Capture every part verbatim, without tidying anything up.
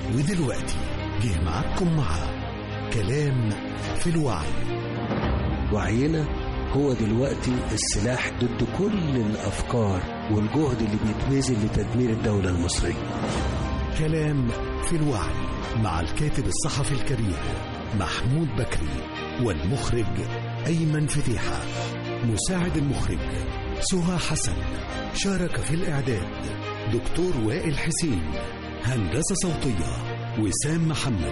ودلوقتي جه معاكم مع كلام في الوعي. وعينا هو دلوقتي السلاح ضد كل الأفكار والجهد اللي بيتبذل لتدمير الدولة المصرية. كلام في الوعي مع الكاتب الصحفي الكبير محمود بكري والمخرج أيمن فتيحة. مساعد المخرج سهى حسن. شارك في الإعداد دكتور وائل حسين. هندسة صوتية وسام محمد.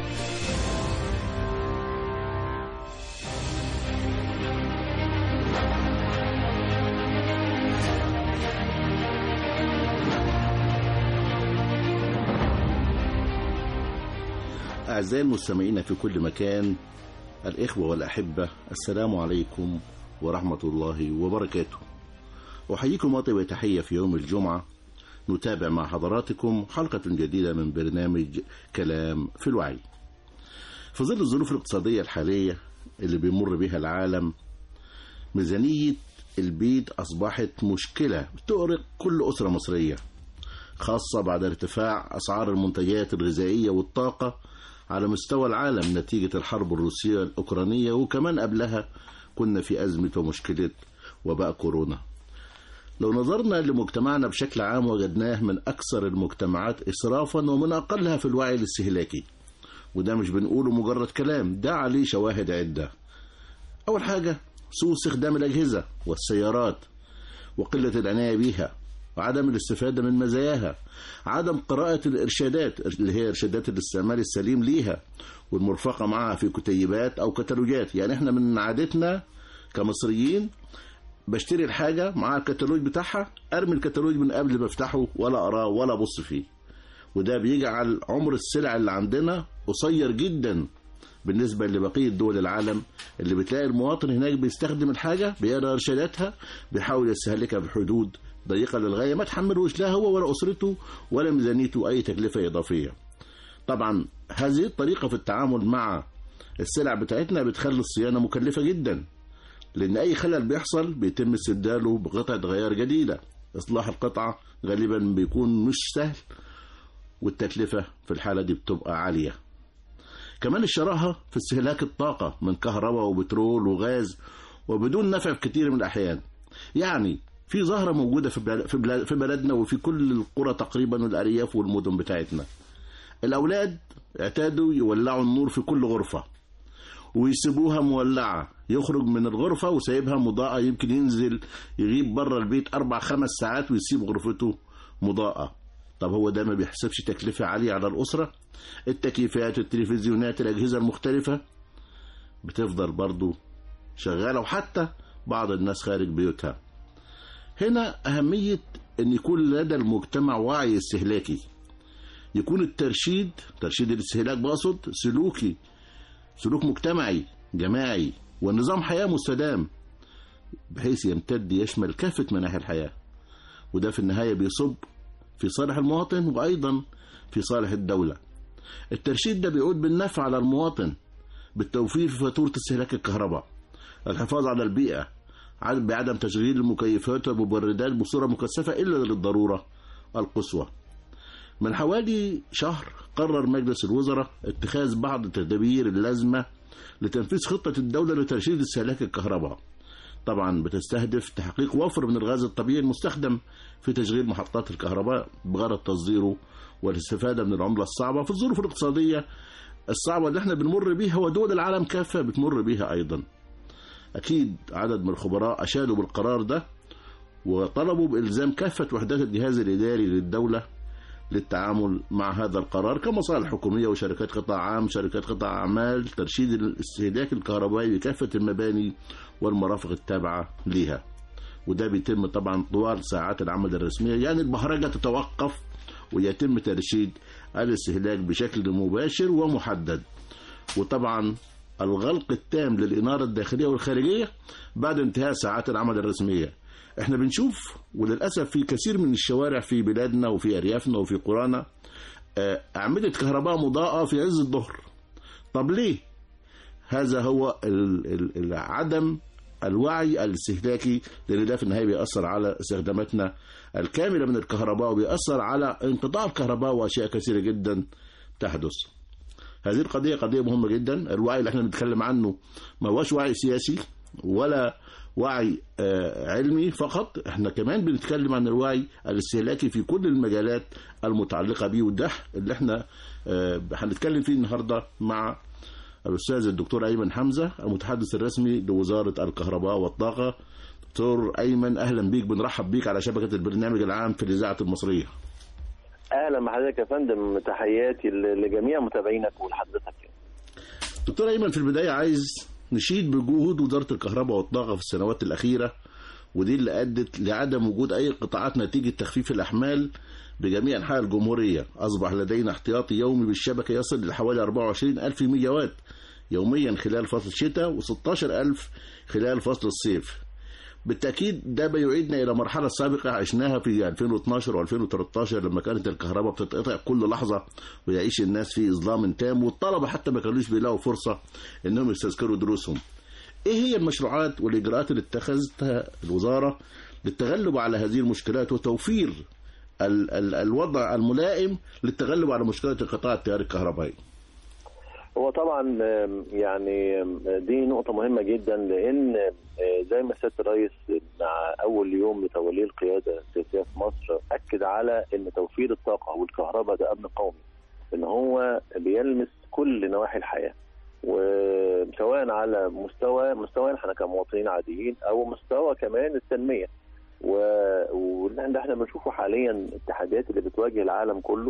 أعزائي المستمعين في كل مكان، الإخوة والأحبة، السلام عليكم ورحمة الله وبركاته. أحييكم وطيب تحية في يوم الجمعة. نتابع مع حضراتكم حلقة جديدة من برنامج كلام في الوعي. في ظل الظروف الاقتصادية الحالية اللي بيمر بها العالم، ميزانية البيت أصبحت مشكلة تؤرق كل أسرة مصرية، خاصة بعد ارتفاع أسعار المنتجات الغذائية والطاقة على مستوى العالم نتيجة الحرب الروسية الأوكرانية، وكمان قبلها كنا في أزمة ومشكلة وباء كورونا. لو نظرنا لمجتمعنا بشكل عام وجدناه من أكثر المجتمعات إسرافا ومن أقلها في الوعي الاستهلاكي، وده مش بنقوله مجرد كلام، ده عليه شواهد عدة. أول حاجة سوء استخدام الأجهزة والسيارات وقلة العناية بيها وعدم الاستفادة من مزاياها، عدم قراءة الإرشادات اللي هي إرشادات الاستعمال السليم ليها والمرفقة معها في كتيبات أو كتالوجات. يعني احنا من عادتنا كمصريين بشتري الحاجة مع الكتالوج بتاعها، أرمي الكتالوج من قبل ما افتحه ولا أراه ولا أبص فيه، وده بيجعل عمر السلع اللي عندنا قصير جدا بالنسبة لبقية دول العالم، اللي بتلاقي المواطن هناك بيستخدم الحاجة بيقرأ إرشاداتها بيحاول يستهلكها بحدود ضيقة للغاية ما تحملوش لا هو ولا أسرته ولا ميزانيته أي تكلفة إضافية. طبعا هذه الطريقة في التعامل مع السلع بتاعتنا بتخلي الصيانة مكلفة جدا، لأن أي خلل بيحصل بيتم استبداله بقطعة غيار جديدة. إصلاح القطعة غالبا بيكون مش سهل، والتكلفة في الحالة دي بتبقى عالية. كمان الشراهة في استهلاك الطاقة من كهرباء وبترول وغاز وبدون نفع في كتير من الأحيان. يعني في ظاهرة موجودة في بلدنا وفي كل القرى تقريبا والأرياف والمدن بتاعتنا. الأولاد اعتادوا يولعوا النور في كل غرفة ويسيبوها مولعة، يخرج من الغرفة وسايبها مضاءة، يمكن ينزل يغيب بره البيت أربع خمس ساعات ويسيب غرفته مضاءة. طب هو ده ما بيحسبش تكلفة عالية على الأسرة؟ التكييفات، التلفزيونات، الأجهزة المختلفة بتفضل برضو شغالة، وحتى بعض الناس خارج بيوتها. هنا أهمية أن يكون لدى المجتمع وعي استهلاكي، يكون الترشيد ترشيد الاستهلاك بقصد سلوكي، سلوك مجتمعي جماعي، والنظام حياة مستدام بحيث يمتد يشمل كافة مناحي الحياة، وده في النهاية بيصب في صالح المواطن وأيضا في صالح الدولة. الترشيد ده بيعود بالنفع على المواطن بالتوفير في فاتورة استهلاك الكهرباء، الحفاظ على البيئة بعدم تشغيل المكيفات والمبردات بصورة مكثفة إلا للضرورة القصوى. من حوالي شهر قرر مجلس الوزراء اتخاذ بعض التدابير اللازمة لتنفيذ خطة الدولة لترشيد استهلاك الكهرباء. طبعا بتستهدف تحقيق وفر من الغاز الطبيعي المستخدم في تشغيل محطات الكهرباء بغرض تصديره والاستفادة من العملة الصعبة في الظروف الاقتصادية الصعبة اللي احنا بنمر بيها ودول العالم كافة بتمر بيها أيضا. أكيد عدد من الخبراء أشادوا بالقرار ده وطلبوا بإلزام كافة وحدات الجهاز الإداري للدولة للتعامل مع هذا القرار كمصالح حكومية وشركات قطاع عام، شركات قطاع أعمال، ترشيد الاستهلاك الكهربائي بكافة المباني والمرافق التابعة ليها. وده بيتم طبعا طوال ساعات العمل الرسمية، يعني البهرجة تتوقف ويتم ترشيد الاستهلاك بشكل مباشر ومحدد. وطبعا الغلق التام للإنارة الداخلية والخارجية بعد انتهاء ساعات العمل الرسمية. احنا بنشوف وللأسف في كثير من الشوارع في بلادنا وفي أريافنا وفي قرانا أعمدة كهرباء مضاءة في عز الظهر. طب ليه؟ هذا هو عدم الوعي الاستهلاكي، لأن ده في النهاية بيأثر على استخداماتنا الكاملة من الكهرباء وبيأثر على انقطاع الكهرباء وأشياء كثيرة جدا تحدث. هذه القضية قضية مهمة جدا. الوعي اللي احنا بنتكلم عنه ما هوش وعي سياسي ولا وعي علمي فقط، احنا كمان بنتكلم عن الوعي الاستهلاكي في كل المجالات المتعلقة به، وده اللي احنا هنتكلم فيه النهاردة مع الأستاذ الدكتور أيمن حمزة المتحدث الرسمي لوزارة الكهرباء والطاقة. دكتور أيمن أهلا بيك، بنرحب بيك على شبكة البرنامج العام في الإذاعة المصرية. اهلا بحضرتك يا فندم، تحياتي لجميع متابعينك ولحضرتك. دكتور أيمن، في البداية عايز نشيد بجهود وزارة الكهرباء والطاقة في السنوات الأخيرة، ودي اللي أدت لعدم وجود أي قطاعات نتيجة تخفيف الأحمال بجميع أنحاء الجمهورية. أصبح لدينا احتياطي يومي بالشبكة يصل لحوالي أربعة وعشرين ألف ميجا وات يوميا خلال فصل الشتاء وستاشر ألف خلال فصل الصيف. بالتأكيد ده بيعيدنا إلى مرحلة سابقة عشناها في ألفين واثناشر وألفين وثلاثة عشر لما كانت الكهرباء بتتقطع كل لحظة ويعيش الناس في إظلام تام، والطلبة حتى ما كانوش بيلاقوا فرصة إنهم يستذكروا دروسهم. إيه هي المشروعات والإجراءات اللي اتخذتها الوزارة للتغلب على هذه المشكلات وتوفير ال ال الوضع الملائم للتغلب على مشكلة انقطاع التيار الكهربائي؟ هو طبعا يعني دي نقطة مهمة جدا، لأن زي ما سيادة الرئيس مع أول يوم لتوليه القيادة السياسية في مصر أكد على أن توفير الطاقة والكهرباء ده أمن قومي، أن هو بيلمس كل نواحي الحياة، وسواء على مستوى مستوى احنا كمواطنين عاديين أو مستوى كمان التنمية. واللي احنا بنشوفه حاليا التحديات اللي بتواجه العالم كله،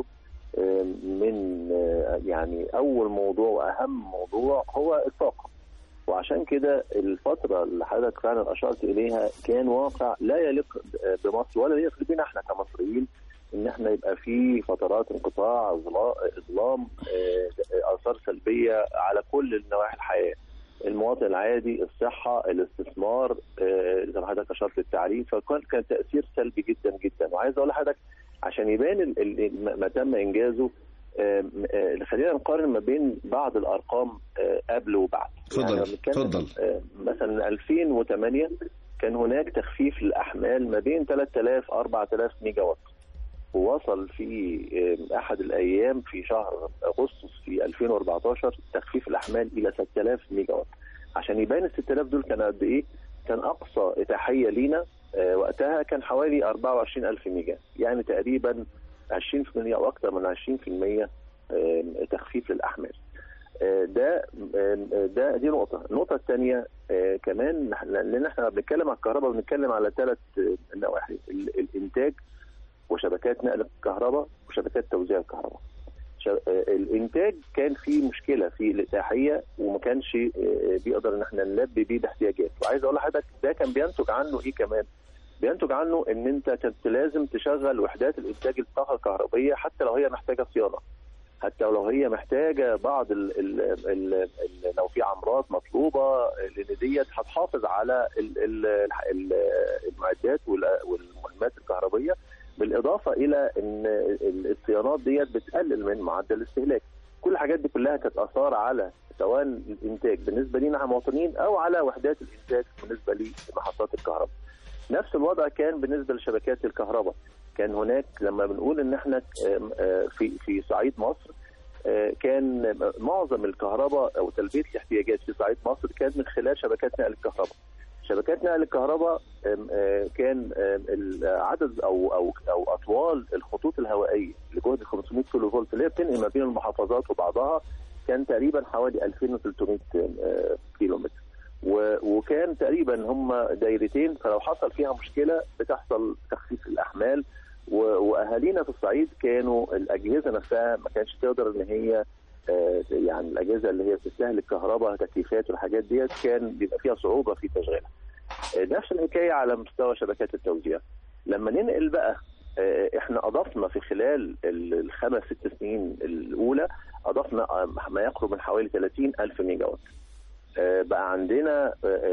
من يعني أول موضوع وأهم موضوع هو الطاقة. وعشان كده الفترة اللي حضرتك فعلا أشرت إليها كان واقع لا يليق بمصر ولا يليق بنا احنا كمصريين، إن احنا يبقى في فترات انقطاع، إظلام، آثار سلبية على كل نواحي الحياة، المواطن العادي، الصحة، الاستثمار، زي ما حضرتك أشرت التعليم. فكان كان تأثير سلبي جدا جدا. وعايز أقول لحضرتك عشان يبان ما تم إنجازه، خلينا نقارن ما بين بعض الأرقام قبل وبعد. تفضل تفضل. يعني مثلا ألفين وثمانية كان هناك تخفيف الأحمال ما بين ثلاثة آلاف أربعة آلاف ميجا وات، ووصل في أحد الأيام في شهر أغسطس في ألفين وأربعة عشر تخفيف الأحمال إلى ستة آلاف ميجا وات. عشان يبان ال ستة آلاف دول كان قد إيه، كان أقصى إتاحية لينا وقتها كان حوالي أربعة وعشرين ألف ميجا، يعني تقريبا عشرين بالمئة أو أكثر من عشرين بالمئة تخفيف للأحمال. ده ده دي نقطة. النقطة الثانية كمان، لأن احنا بنتكلم على الكهرباء بنتكلم على ثلاث نواحي: الإنتاج وشبكات نقل الكهرباء وشبكات توزيع الكهرباء. الإنتاج كان فيه مشكلة في الإتاحية وما كانش بيقدر إن احنا نلبي بيه باحتياجات. وعايز أقول لحضرتك ده كان بينتج عنه إيه كمان؟ بينتج عنه ان انت كنت لازم تشغل وحدات الانتاج الطاقه الكهربائيه حتى لو هي محتاجه صيانه، حتى لو هي محتاجه بعض ال ال ال ال لو في عمرات مطلوبه، لان ديت هتحافظ على ال ال المعدات والمهمات الكهربائيه، بالاضافه الى ان الصيانات ديت بتقلل من معدل الاستهلاك. كل الحاجات دي كلها كانت اثار على سواء الانتاج بالنسبه لنا كمواطنين او على وحدات الانتاج بالنسبه لمحطات الكهرباء. نفس الوضع كان بالنسبه لشبكات الكهرباء. كان هناك لما بنقول ان احنا في في صعيد مصر كان معظم الكهرباء او تلبيه الاحتياجات في صعيد مصر كان من خلال شبكات نقل الكهرباء. شبكات نقل الكهرباء كان العدد او او او اطوال الخطوط الهوائيه لجهد خمسمائة كيلو فولت اللي هي بتنقل ما بين المحافظات وبعضها كان تقريبا حوالي ألفين وثلاثمائة كيلو متر، وكان تقريبا هم دايرتين، فلو حصل فيها مشكله بتحصل تخفيف الاحمال. واهالينا في الصعيد كانوا الاجهزه نفسها ما كانتش تقدر ان هي يعني الاجهزه اللي هي بتستهلك كهرباء، تكييفات والحاجات ديت، كان بيبقى فيها صعوبه في تشغيلها. نفس الحكايه على مستوى شبكات التوزيع. لما ننقل بقى، احنا اضفنا في خلال الخمس ست سنين الاولى اضفنا ما يقرب من حوالي ثلاثين ألف ميجا وات. بقى عندنا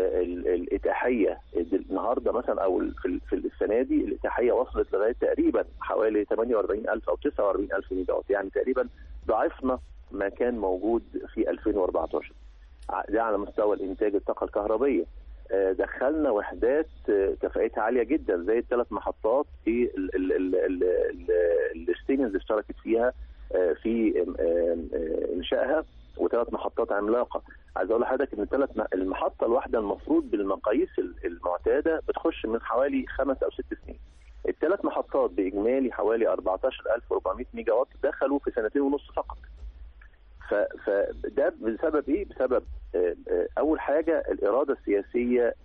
الاتاحيه النهارده مثلا او في السنه دي الاتاحيه وصلت لغايه تقريبا حوالي ثمانية وأربعين ألف او تسعة وأربعين ألف ميجا وات، يعني تقريبا ضعفنا ما كان موجود في ألفين وأربعة عشر. ده على مستوى الانتاج الطاقه الكهربائيه. دخلنا وحدات كفاءتها عاليه جدا زي الثلاث محطات في الستيشنز اللي اشتركت فيها في انشائها وثلاث محطات عملاقه. عايز اقول لحضرتك ان ثلاث المحطه الواحده المفروض بالمقاييس المعتاده بتخش من حوالي خمس او ست سنين. الثلاث محطات باجمالي حوالي أربعة عشر ألف وأربعمائة ميجا وات دخلوا في سنتين ونص فقط. فده بسبب ايه؟ بسبب اول حاجه الاراده السياسيه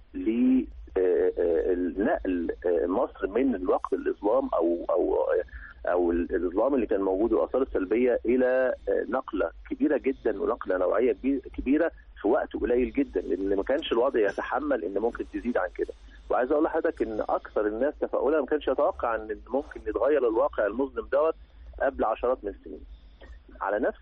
لنقل مصر من الوقت الاظلام او او او الاظلام اللي كان موجود والاثار السلبيه الى نقله كبيره جدا ونقله نوعيه كبيره في وقت قليل جدا، لان ما كانش الوضع يتحمل ان ممكن تزيد عن كده. وعايز اقول لحضرتك ان اكثر الناس تفاؤلا ما كانش يتوقع ان ممكن يتغير الواقع المظلم دوت قبل عشرات من السنين. على نفس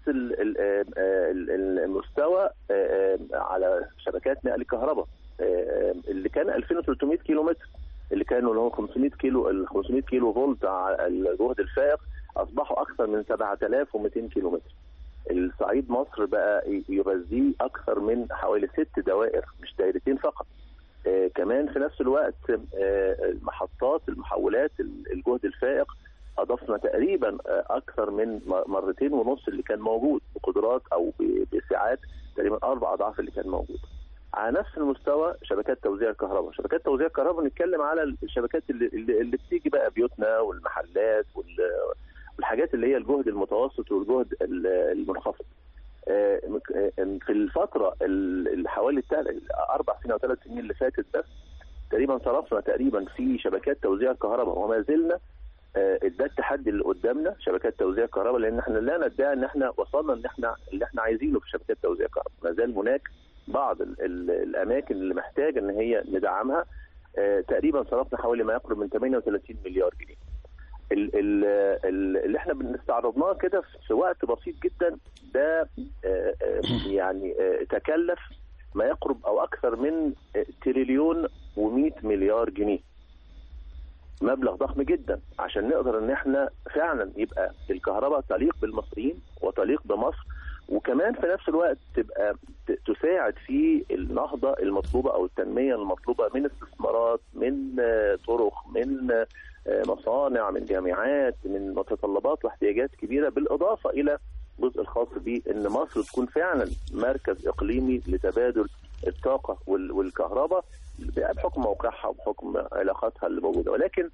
المستوى على شبكات نقل الكهرباء اللي كان ألفين وثلاثمائة كيلو متر، اللي كانوا اللي هو خمسمائة كيلو ال خمسمائة كيلو فولت على الجهد الفائق، اصبحوا اكثر من سبعة آلاف ومئتين كيلو متر. الصعيد مصر بقى يغذيه اكثر من حوالي ست دوائر مش دائرتين فقط. آه كمان في نفس الوقت آه المحطات المحولات الجهد الفائق اضفنا تقريبا آه اكثر من مرتين ونص اللي كان موجود بقدرات او بساعات تقريبا اربع اضعاف اللي كان موجود. على نفس المستوى شبكات توزيع الكهرباء، شبكات توزيع الكهرباء نتكلم على الشبكات اللي, اللي, اللي بتيجي بقى بيوتنا والمحلات والحاجات اللي هي الجهد المتوسط والجهد المنخفض. في الفتره اللي حوالي اربع سنين او ثلاث سنين اللي فاتت بس تقريبا صرفنا تقريبا في شبكات توزيع الكهرباء، وما زلنا ده التحدي اللي قدامنا شبكات توزيع الكهرباء، لان احنا لا ندعي ان احنا وصلنا ان احنا اللي احنا عايزينه في شبكات توزيع الكهرباء. ما زال هناك بعض ال ال الاماكن اللي محتاجه ان هي ندعمها. آه تقريبا صرفنا حوالي ما يقرب من ثمانية وثلاثين مليار جنيه. ال ال ال اللي احنا بنستعرضناه كده في وقت بسيط جدا ده آه آه يعني آه تكلف ما يقرب او اكثر من آه تريليون ومئة مليار جنيه. مبلغ ضخم جدا عشان نقدر ان احنا فعلا يبقى الكهرباء تليق بالمصريين وتليق بمصر، وكمان في نفس الوقت تبقى تساعد في النهضة المطلوبة أو التنمية المطلوبة من استثمارات، من طرق، من مصانع، من جامعات، من متطلبات واحتياجات كبيرة، بالإضافة إلى الجزء الخاص بأن مصر تكون فعلا مركز إقليمي لتبادل الطاقة والكهرباء بحكم موقعها وبحكم علاقاتها اللي موجودة. ولكن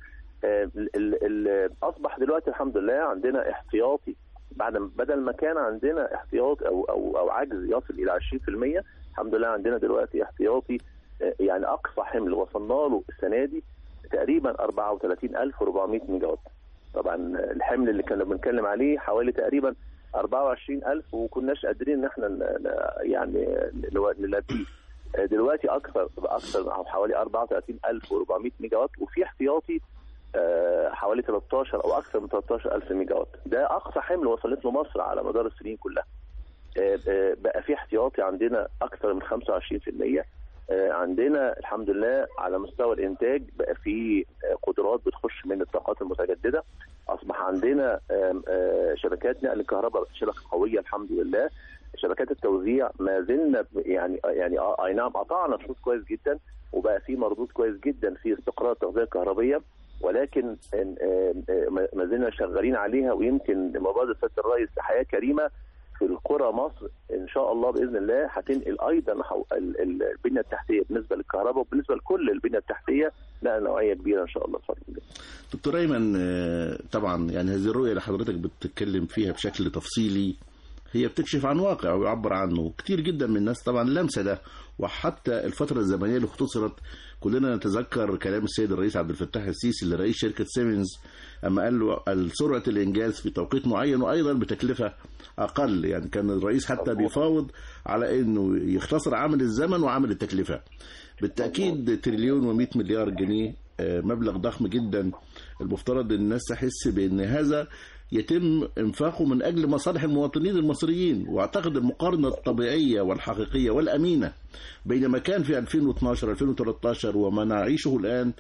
أصبح دلوقتي الحمد لله عندنا احتياطي، بعد بدل ما كان عندنا احتياط او او او عجز يصل الى عشرين بالمئة، الحمد لله عندنا دلوقتي احتياطي يعني اقصى حمل وصلنا له السنه دي تقريبا أربعة وثلاثين ألف وأربعمائة ميجا وات. طبعا الحمل اللي كنا بنتكلم عليه حوالي تقريبا أربعة وعشرين ألف وكناش قادرين ان احنا يعني نلبيه. دلوقتي اكثر باكثر او حوالي أربعة وثلاثين ألف وأربعمائة ميجا وات، وفي احتياطي حوالي ثلاثة عشر او اكثر من ثلاثة عشر ألف ميجا وات. ده اقصى حمل وصلت له مصر على مدار السنين كلها. بقى في احتياطي عندنا اكثر من خمسة وعشرين بالمئة. عندنا الحمد لله على مستوى الانتاج بقى في قدرات بتخش من الطاقات المتجدده. اصبح عندنا شبكات نقل الكهرباء شبكه قويه الحمد لله. شبكات التوزيع ما زلنا يعني يعني اي نعم قطعنا شوط كويس جدا، وبقى في مردود كويس جدا في استقرار التغذيه الكهربيه، ولكن ما زلنا شغالين عليها. ويمكن مبادره سياده الرئيس لحياه كريمه في القرى مصر ان شاء الله باذن الله هتنقل ايضا البنيه التحتيه بالنسبه للكهرباء وبالنسبه لكل البنيه التحتيه نقله نوعيه كبيره ان شاء الله. دكتور ايمن، طبعا يعني هذه الرؤيه اللي حضرتك بتتكلم فيها بشكل تفصيلي هي بتكشف عن واقع ويعبر عنه. كتير جدا من الناس طبعا لمسه ده، وحتى الفتره الزمنيه اللي اختصرت كلنا نتذكر كلام السيد الرئيس عبد الفتاح السيسي اللي رئيس شركه سيمنز اما قال له سرعه الانجاز في توقيت معين وايضا بتكلفه اقل. يعني كان الرئيس حتى بيفاوض على انه يختصر عامل الزمن وعامل التكلفه. بالتاكيد تريليون ومئة مليار جنيه مبلغ ضخم جدا. المفترض الناس تحس بان هذا يتم انفاقه من اجل مصالح المواطنين المصريين. واعتقد المقارنه الطبيعيه والحقيقيه والامينه بين ما كان في ألفين واثناشر ألفين وثلاثة عشر وما نعيشه الان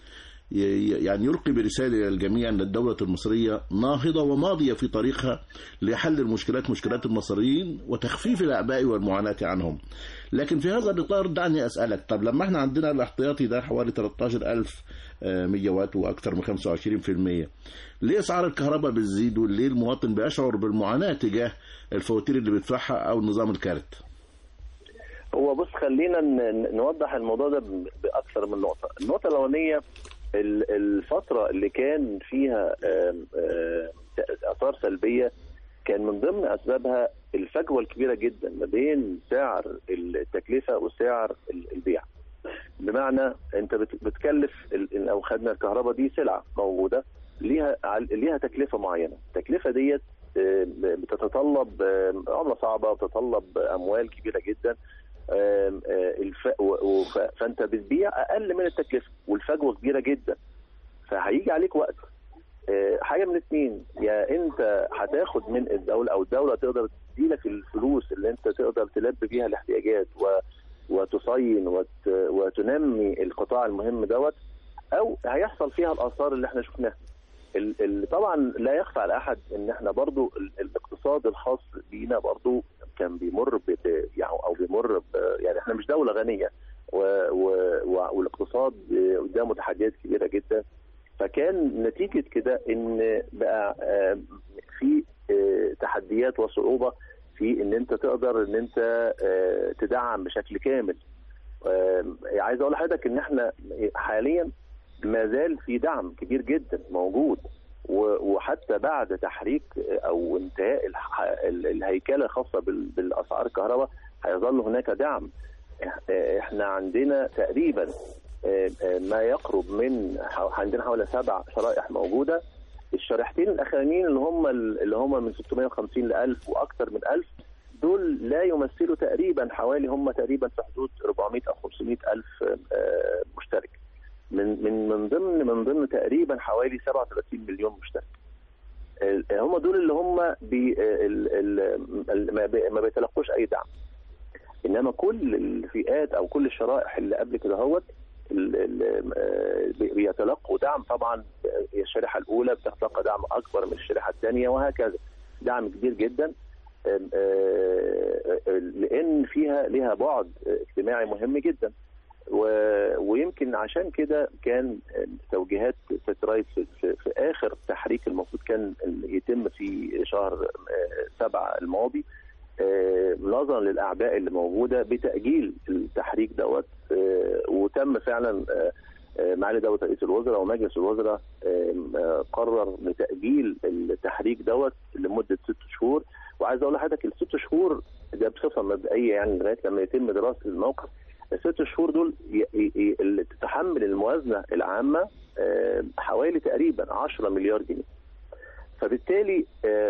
يعني يلقي برسالة إلى الجميع أن الدولة المصرية ناهضة وماضية في طريقها لحل المشكلات مشكلات المصريين وتخفيف الأعباء والمعاناة عنهم. لكن في هذا الإطار دعني أسألك، طب لما احنا عندنا الاحتياطي ده حوالي ثلاثة عشر ألف ميجا وات وأكثر من خمسة وعشرين بالمئة، ليه أسعار الكهرباء بتزيد وليه المواطن بيشعر بالمعاناة تجاه الفواتير اللي بيدفعها أو نظام الكارت؟ هو بص، خلينا نوضح الموضوع ده بأكثر من نقطة. النقطة الأولانية، الفترة اللي كان فيها آثار سلبية كان من ضمن أسبابها الفجوة الكبيرة جدا ما بين سعر التكلفة وسعر البيع. بمعنى أنت بتكلف، لو خدنا الكهرباء دي سلعة موجودة ليها ليها تكلفة معينة، التكلفة ديت بتتطلب عملة صعبة وتتطلب أموال كبيرة جدا، فأنت بتبيع أقل من التكلفة والفجوة كبيرة جدا، فهيجي عليك وقت حاجة من اثنين، يا أنت هتاخد من الدولة أو الدولة تقدر تديلك الفلوس اللي أنت تقدر تلبي بيها الاحتياجات وتصين وتنمي القطاع المهم دوت، أو هيحصل فيها الآثار اللي احنا شفناها. طبعا لا يخفى على أحد إن احنا برضو الاقتصاد الخاص بينا برضو كان بيمر يعني أو بيمر يعني احنا مش دولة غنية، والاقتصاد قدامه تحديات كبيرة جدا، فكان نتيجة كده ان بقى في تحديات وصعوبة في ان انت تقدر ان انت تدعم بشكل كامل. عايز اقول لحضرتك ان احنا حاليا ما زال في دعم كبير جدا موجود، وحتى بعد تحريك او انتهاء الهيكلة الخاصة بالاسعار الكهرباء هيظل هناك دعم. احنا عندنا تقريبا ما يقرب من عندنا حوالي سبع شرائح موجودة. الشريحتين الاخرانيين اللي هم اللي هم من ستمائة وخمسين ل ألف واكثر من ألف، دول لا يمثلوا تقريبا حوالي هم تقريبا في حدود أربعمائة او خمسمائة ألف مشترك من من من ضمن من ضمن تقريبا حوالي سبعة وثلاثين مليون مشترك. هم دول اللي هم بي ما بيتلقوش اي دعم، انما كل الفئات او كل الشرائح اللي قبل كده هوت بيتلقوا دعم. طبعا الشريحه الاولى بتتلقى دعم اكبر من الشريحه الثانيه وهكذا، دعم كبير جدا، لان فيها لها بعد اجتماعي مهم جدا. ويمكن عشان كده كان توجيهات سيادة الرئيس في اخر تحريك المفروض كان يتم في شهر سبعة الماضي، نظرا للاعباء اللي موجوده بتاجيل التحريك دوت، وتم فعلا معالي دوله رئيس الوزراء ومجلس الوزراء قرر بتاجيل التحريك دوت لمده ست شهور. وعايز اقول لحضرتك الست شهور ده بصفه مبدئيه يعني لغايه لما يتم دراسه الموقف، الست شهور دول اللي تتحمل الموازنه العامه حوالي تقريبا عشرة مليار جنيه. فبالتالي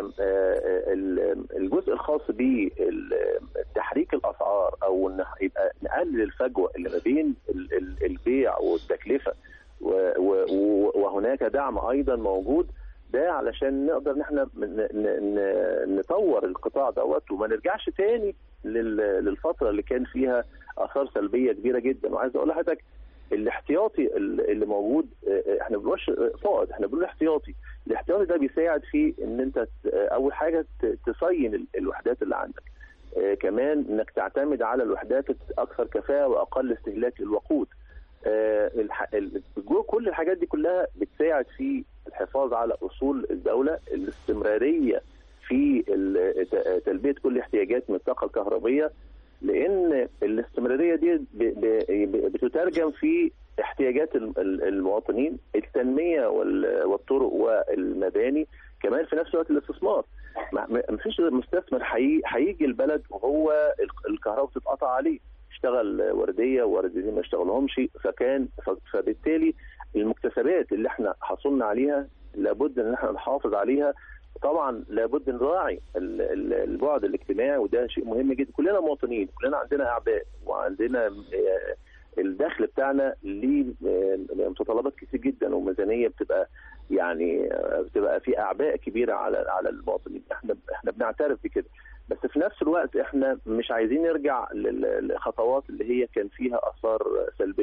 الجزء الخاص بتحريك الاسعار او ان يبقى نقلل الفجوه اللي ما بين البيع والتكلفه، وهناك دعم ايضا موجود، ده علشان نقدر ان احنا نطور القطاع دوت وما نرجعش تاني للفتره اللي كان فيها اثار سلبيه كبيره جدا. وعايز اقول لحضرتك الاحتياطي اللي موجود، احنا بنقولش فائض، احنا بنقول احتياطي. الاحتياطي ده بيساعد في ان انت اول حاجه تصين الوحدات اللي عندك، اه كمان انك تعتمد على الوحدات اكثر كفاءه واقل استهلاك للوقود. اه كل الحاجات دي كلها بتساعد في الحفاظ على اصول الدوله، الاستمراريه في تلبيه كل احتياجات من الطاقه الكهربيه، لان الاستمراريه دي بتترجم في احتياجات المواطنين، التنميه والطرق والمباني، كمان في نفس الوقت الاستثمار. ما فيش مستثمر هيجي البلد وهو الكهرباء تتقطع عليه، اشتغل ورديه وورديتين ما اشتغلهمش، فكان فبالتالي المكتسبات اللي احنا حصلنا عليها لابد ان احنا نحافظ عليها. طبعا لابد نراعي البعد الاجتماعي، وده شيء مهم جدا. كلنا مواطنين، كلنا عندنا اعباء، وعندنا الدخل بتاعنا ليه متطلبات كتير جدا، وميزانيه بتبقى يعني بتبقى في اعباء كبيره على على المواطنين. احنا احنا بنعترف بكده، بس في نفس الوقت احنا مش عايزين نرجع للخطوات اللي هي كان فيها اثار سلبيه.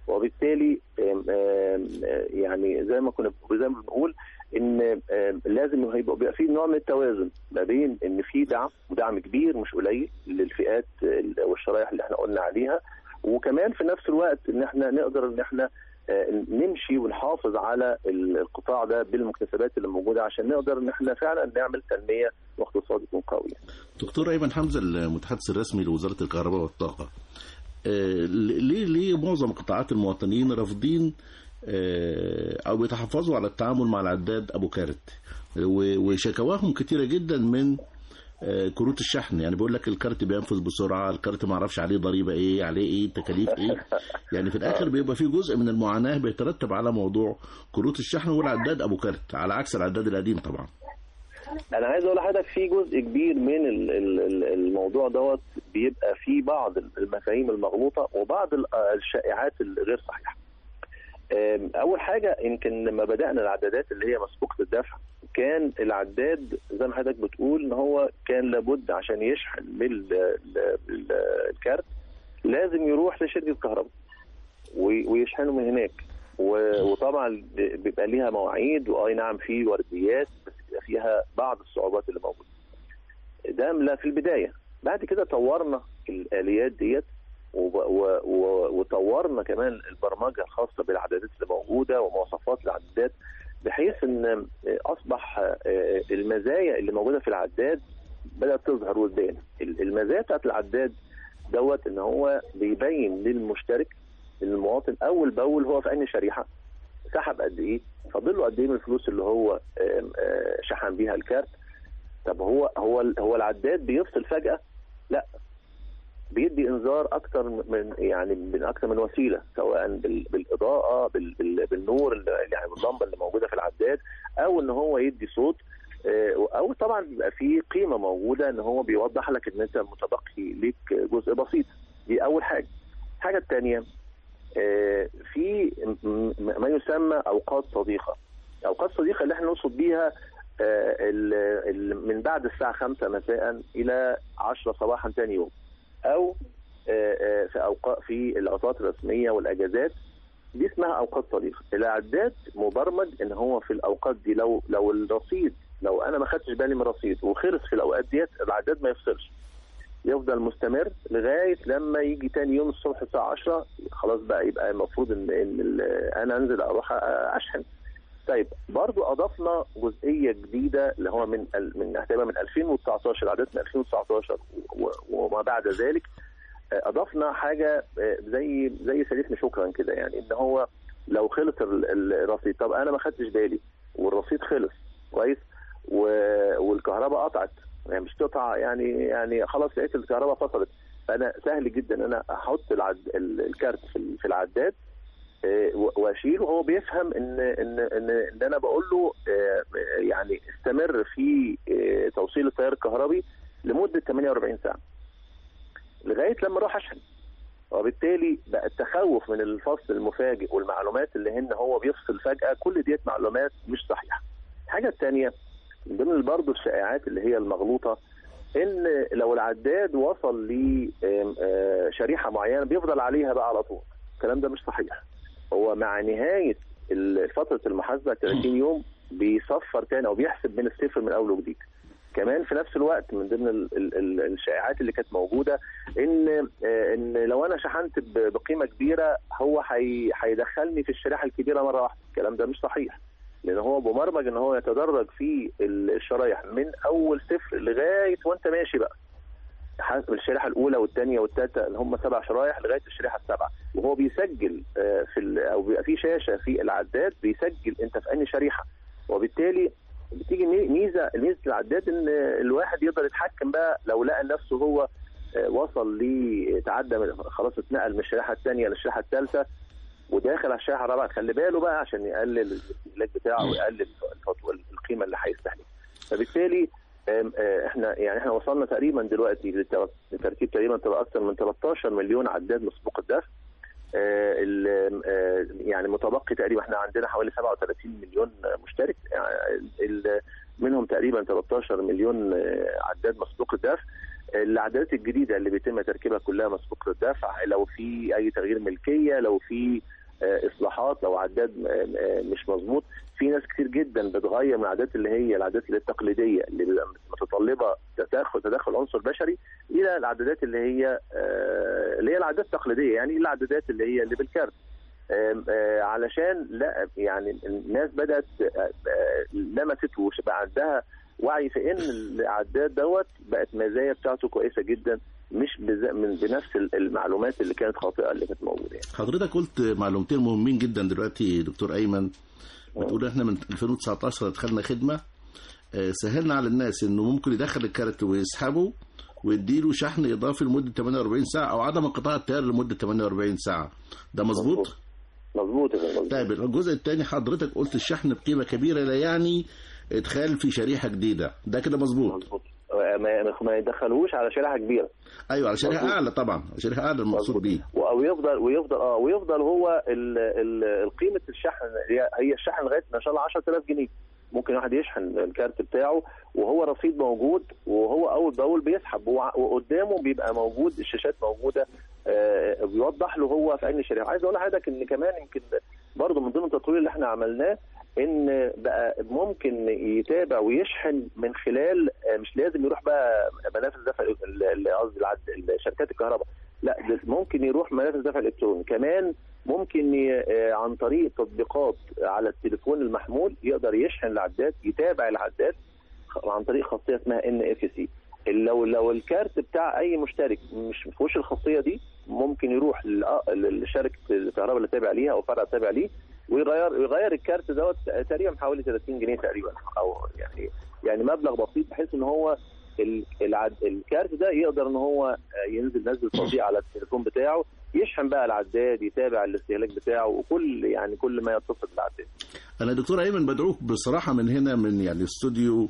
وبالتالي يعني زي ما كنا زي ما بنقول ان لازم يبقى في نوع من التوازن ما بين ان في دعم ودعم كبير مش قليل للفئات والشرائح اللي احنا قلنا عليها، وكمان في نفس الوقت ان احنا نقدر ان احنا نمشي ونحافظ على القطاع ده بالمكتسبات اللي موجوده عشان نقدر ان احنا فعلا نعمل تنميه واقتصاد يكون قوي. دكتور ايمن حمزه المتحدث الرسمي لوزاره الكهرباء والطاقه، ليه ليه معظم قطاعات المواطنين رافضين او بيتحفظوا على التعامل مع العداد ابو كارت، وشكواهم كتيره جدا من كروت الشحن؟ يعني بيقول لك الكارت بينفذ بسرعه، الكارت ما اعرفش عليه ضريبه ايه، عليه ايه، تكاليف ايه. يعني في الاخر بيبقى في جزء من المعاناه بيترتب على موضوع كروت الشحن والعداد ابو كارت، على عكس العداد القديم طبعا. انا عايز اقول لحضرتك في جزء كبير من الموضوع دوت بيبقى في بعض المفاهيم المغلوطه وبعض الشائعات الغير صحيحه. اول حاجه يمكن لما بدانا العدادات اللي هي مسبوقه الدفع كان العداد زي ما حضرتك بتقول ان هو كان لابد عشان يشحن بالكارت لازم يروح لشركه كهرباء ويشحنه من هناك، وطبعا بيبقى ليها مواعيد، واي نعم في ورديات بس بيبقى فيها بعض الصعوبات اللي موجوده. ده لا في البدايه. بعد كده طورنا الاليات ديت وطورنا كمان البرمجه الخاصه بالعدادات اللي موجوده ومواصفات العدادات، بحيث ان اصبح المزايا اللي موجوده في العداد بدات تظهر قدام. المزايا بتاعت العداد دوت ان هو بيبين للمشترك للمواطن اول باول هو في انهي شريحه، سحب قد ايه، فاضل له قد ايه من الفلوس اللي هو شحن بيها الكارت. طب هو هو هو العداد بيفصل فجاه؟ لا، بيدي انذار اكتر من يعني من اكتر من وسيله، سواء بالاضاءه بالنور يعني باللمبه اللي موجوده في العداد، او ان هو يدي صوت، او طبعا بيبقى في قيمه موجوده ان هو بيوضح لك ان انت متبقي ليك جزء بسيط. دي اول حاجه. الحاجه الثانيه في ما يسمى اوقات صديقه. اوقات صديقه اللي احنا نقصد بيها من بعد الساعه خمسة مساء الى عشرة صباحا ثاني يوم، او في اوقات في العطلات الرسميه والاجازات، دي اسمها اوقات صديقه. العداد مبرمج ان هو في الاوقات دي لو لو الرصيد لو انا ما خدتش بالي من الرصيد وخلص في الاوقات ديت، العداد ما يفصلش، يفضل مستمر لغايه لما يجي تاني يوم الصبح الساعه عشرة خلاص بقى يبقى المفروض ان, إن انا انزل اروح اشحن. طيب برضو اضفنا جزئيه جديده اللي هو من من هتبقى من ألفين وتسعتاشر، عدد من ألفين وتسعتاشر وما بعد ذلك اضفنا حاجه زي زي سليفني شكرا كده، يعني ان هو لو خلص الرصيد، طب انا ما خدتش بالي والرصيد خلص كويس والكهرباء قطعت، يعني مش تقطع يعني يعني خلاص لقيت الكهرباء فصلت، فانا سهل جدا انا احط العد الكارت في العداد واشيله، وهو بيفهم ان ان ان, إن انا بقول له يعني استمر في توصيل التيار الكهربي لمده ثمانية وأربعين ساعه لغايه لما اروح اشحن. وبالتالي بقى التخوف من الفصل المفاجئ والمعلومات اللي هن هو بيفصل فجاه، كل ديت معلومات مش صحيحه. الحاجه الثانيه من ضمن برضه الشائعات اللي هي المغلوطه، ان لو العداد وصل لشريحه معينه بيفضل عليها بقى على طول. الكلام ده مش صحيح. هو مع نهايه فتره المحاسبه ثلاثين يوم بيصفر تاني او بيحسب من الصفر من اول وجديد. كمان في نفس الوقت من ضمن ال ال ال الشائعات اللي كانت موجوده ان ان لو انا شحنت بقيمه كبيره هو هيدخلني في الشريحه الكبيره مره واحده. الكلام ده مش صحيح، لان هو مبرمج ان هو يتدرج في الشرايح من اول صفر لغايه وانت ماشي بقى، الشريحه الاولى والثانيه والثالثه اللي هم سبع شرايح لغايه الشريحه السابعه، وهو بيسجل في او بيبقى في شاشه في العداد بيسجل انت في انهي شريحه. وبالتالي بتيجي ميزه ميزه العداد ان الواحد يقدر يتحكم بقى لو لقى نفسه هو وصل لتعدى خلاص اتنقل من الشريحه الثانيه للشريحه الثالثه وداخل على الشريحه الرابعه، خلي باله بقى عشان يقلل الاستهلاك بتاعه ويقلل القيمه اللي هيستهلكها. فبالتالي احنا يعني احنا وصلنا تقريبا دلوقتي لترتيب تقريبا تبقى اكثر من ثلاثة عشر مليون عداد مسبوق الدفع. يعني متبقي تقريبا احنا عندنا حوالي سبعة وثلاثين مليون مشترك، منهم تقريبا ثلاثة عشر مليون عداد مسبوق الدفع. العدادات الجديده اللي بيتم تركيبها كلها مسبوقه الدفع، لو في اي تغيير ملكيه، لو في اصلاحات، لو عداد مش مظبوط. في ناس كتير جدا بتغير من العادات اللي هي العادات اللي التقليديه اللي متطلبه تدخل تدخل عنصر بشري الى العدادات اللي هي اللي هي العادات التقليديه، يعني العدادات اللي هي اللي بالكارت. علشان لا يعني الناس بدات لمست وبقى عندها وعي في ان العداد دوت بقت مزايا بتاعته كويسه جدا، مش من بنفس المعلومات اللي كانت خاطئه اللي كانت موجوده. يعني حضرتك قلت معلومتين مهمين جدا دلوقتي دكتور ايمن، بتقول احنا من ألفين وتسعتاشر دخلنا خدمه سهلنا على الناس انه ممكن يدخل الكارت ويسحبه ويديله شحن اضافي لمده ثمانية وأربعين ساعه او عدم انقطاع التيار لمده ثمانية وأربعين ساعه. ده مظبوط؟ مظبوط مظبوط. طيب الجزء الثاني حضرتك قلت الشحن بقيمه كبيره لا يعني ادخال في شريحه جديده، ده كده مظبوط؟ مظبوط. ما يدخلوش على شريحه كبيره. ايوه على شريحه اعلى طبعا، شريحه اعلى المقصود بيه. ويفضل ويفضل اه ويفضل هو قيمه الشحن هي الشحن لغايه ما شاء الله عشرة آلاف جنيه. ممكن واحد يشحن الكارت بتاعه وهو رصيد موجود وهو اول باول بيسحب، وقدامه بيبقى موجود الشاشات موجوده آه بيوضح له هو في اي شريحه. عايز اقول لحضرتك ان كمان يمكن برضه من ضمن التطوير اللي احنا عملناه ان بقى ممكن يتابع ويشحن من خلال، مش لازم يروح بقى منافذ دفع قصدي شركات الكهرباء، لا ممكن يروح منافذ دفع الالكتروني. كمان ممكن عن طريق تطبيقات على التليفون المحمول يقدر يشحن العداد، يتابع العداد عن طريق خاصيه اسمها ان اف سي. لو لو الكارت بتاع اي مشترك مش مفيهوش الخاصيه دي، ممكن يروح لشركه الكهرباء اللي تابع ليها او فرع تابع ليه ويغير يغير الكارت دوت تقريبا حوالي ثلاثين جنيه تقريبا، او يعني يعني مبلغ بسيط، بحيث ان هو الكارت ده يقدر ان هو ينزل نزل تطبيق على التليفون بتاعه، يشحن بقى العداد، يتابع الاستهلاك بتاعه وكل يعني كل ما يتصل بالعداد. انا دكتور ايمن بدعوك بصراحه من هنا من يعني استوديو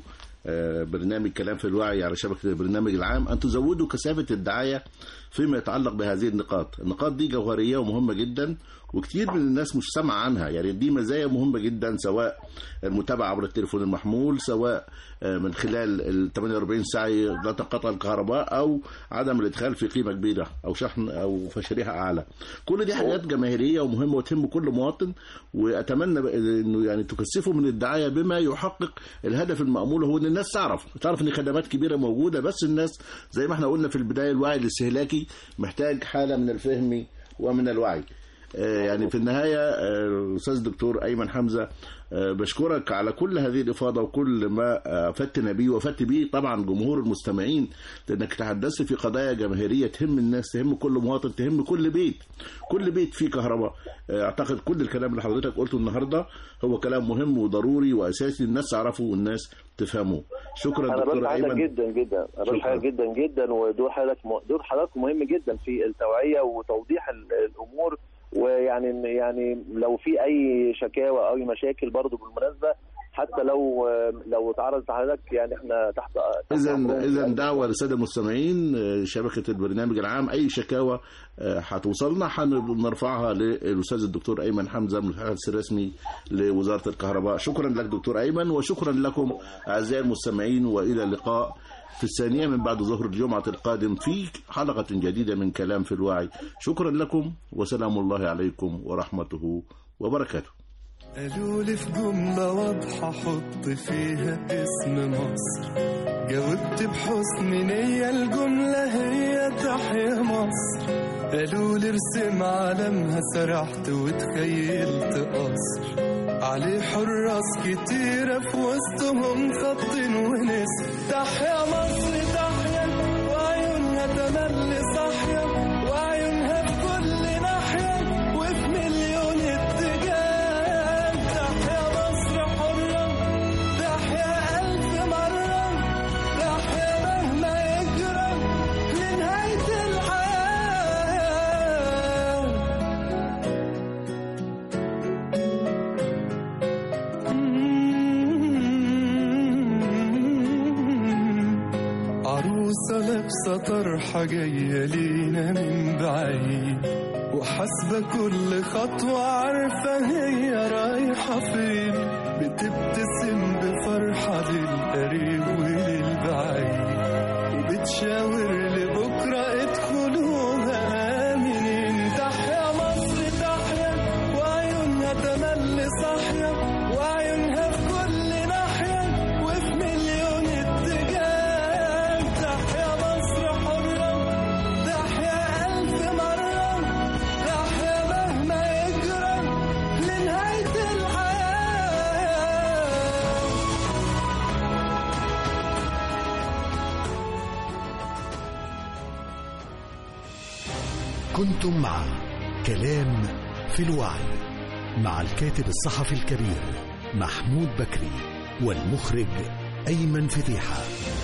برنامج كلام في الوعي على شبكه البرنامج العام ان تزودوا كثافه الدعايه فيما يتعلق بهذه النقاط. النقاط دي جوهريه ومهمه جدا وكتير من الناس مش سامعه عنها، يعني دي مزايا مهمه جدا، سواء المتابعه عبر التليفون المحمول، سواء من خلال ال ثمانية وأربعين ساعه لا تنقطع الكهرباء، او عدم الادخال في قيمه كبيره او شحن او في شريحه اعلى. كل دي حاجات جماهيريه ومهمه وتهم كل مواطن، واتمنى انه يعني تكثفوا من الدعايه بما يحقق الهدف المأمول، هو ان الناس تعرف تعرف ان خدمات كبيره موجوده، بس الناس زي ما احنا قلنا في البدايه الوعي الاستهلاكي محتاج حاله من الفهم ومن الوعي. يعني في النهاية الأستاذ الدكتور أيمن حمزة بشكرك على كل هذه الإفاضة وكل ما أفدتنا به وأفدت به طبعا جمهور المستمعين، لأنك تحدثت في قضايا جماهيرية تهم الناس، تهم كل مواطن، تهم كل بيت، كل بيت فيه كهرباء. أعتقد كل الكلام اللي حضرتك قلته النهاردة هو كلام مهم وضروري وأساسي الناس تعرفه والناس تفهمه. شكرا دكتور أيمن. أنا جدا جدا أنا جدا جدا ودور حضرتك دور حضرتك مهم جدا في التوعية وتوضيح الأمور، ويعني يعني لو في اي شكاوى او اي مشاكل برضو بالمناسبه، حتى لو لو اتعرضت لحضرتك يعني احنا تحت. اذا اذا دعوه للساده المستمعين شبكه البرنامج العام، اي شكاوى هتوصلنا هنرفعها للاستاذ الدكتور ايمن حمزه المتحدث الرسمي لوزاره الكهرباء. شكرا لك دكتور ايمن، وشكرا لكم اعزائي المستمعين، والى اللقاء في الثانية من بعد ظهر الجمعة القادم في حلقة جديدة من كلام في الوعي. شكرا لكم وسلام الله عليكم ورحمته وبركاته. قالوا لي في جملة واضحة حط فيها اسم مصر، جاوبت بحسن نية الجملة هي تحيا مصر. قالوا لي ارسم علمها، سرحت وتخيلت قصر عليه حراس كتيرة في وسطهم خط ونسر. تحيا مصر تحيا وعيونها تملي صاحية، وعيونها في كل ناحية وفي مليون اتجاه. تحيا مصر حرة، تحيا ألف مرة، تحيا مهما يجرى لنهاية الحياة. عروسة لابسة طرحة جاية لينا من بعيد، وحاسبة كل خطوة عارفة هي رايحة فين، بتبتسم بفرحة للقريب وللبعيد، وبتشاور كنتم مع كلام في الوعي مع الكاتب الصحفي الكبير محمود بكري والمخرج أيمن فتيحة.